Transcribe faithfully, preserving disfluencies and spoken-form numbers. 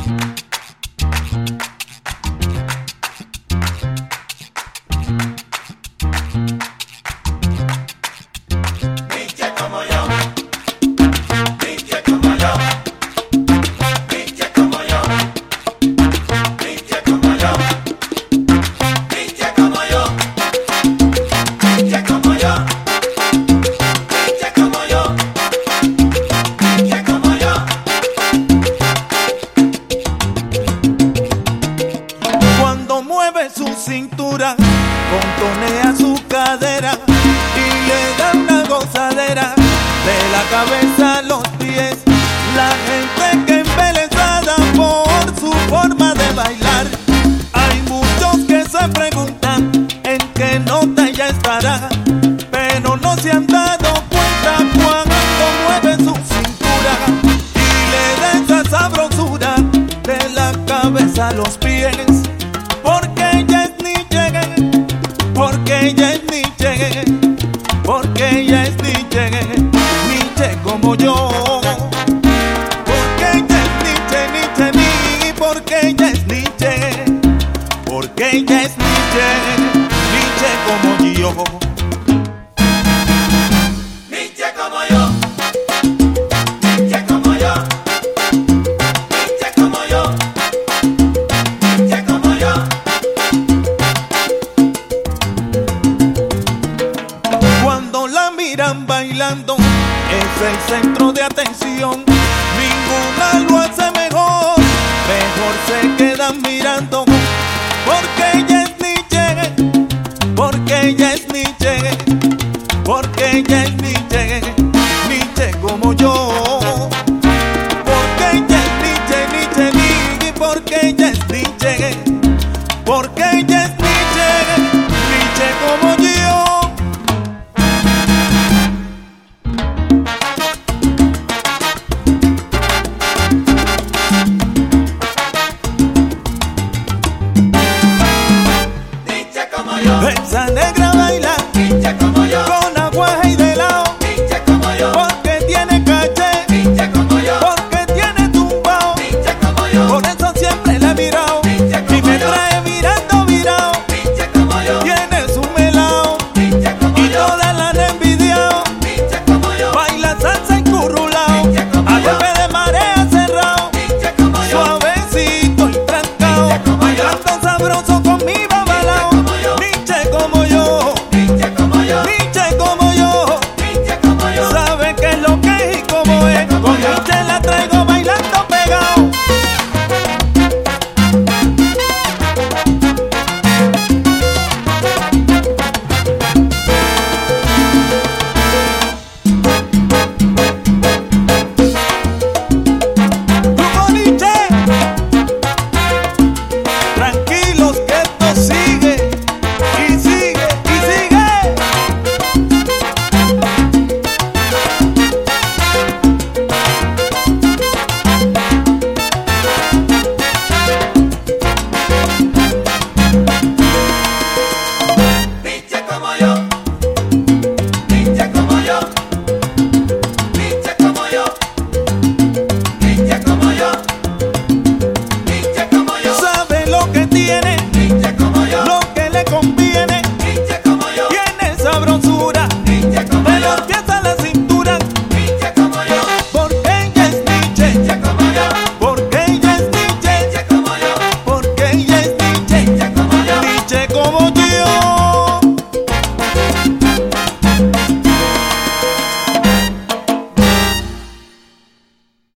Su cintura, contonea su cadera y le da una gozadera de la cabeza a los pies. La gente que embelesada por su forma de bailar. Hay muchos que se preguntan en qué nota ella estará, pero no se han dado cuenta cuando mueve su cintura y le da esa sabrosura de la cabeza a los pies. Porque ella es Nietzsche, porque ella es Nietzsche, porque ella es Nietzsche, Nietzsche como yo. Porque ella es Nietzsche, Nietzsche, Nietzsche, porque ella es Nietzsche, porque ella es Nietzsche, Nietzsche como yo. Nietzsche como yo. Nietzsche como yo. Nietzsche como yo. Nietzsche como yo. Cuando la miran bailando, es el centro de atención.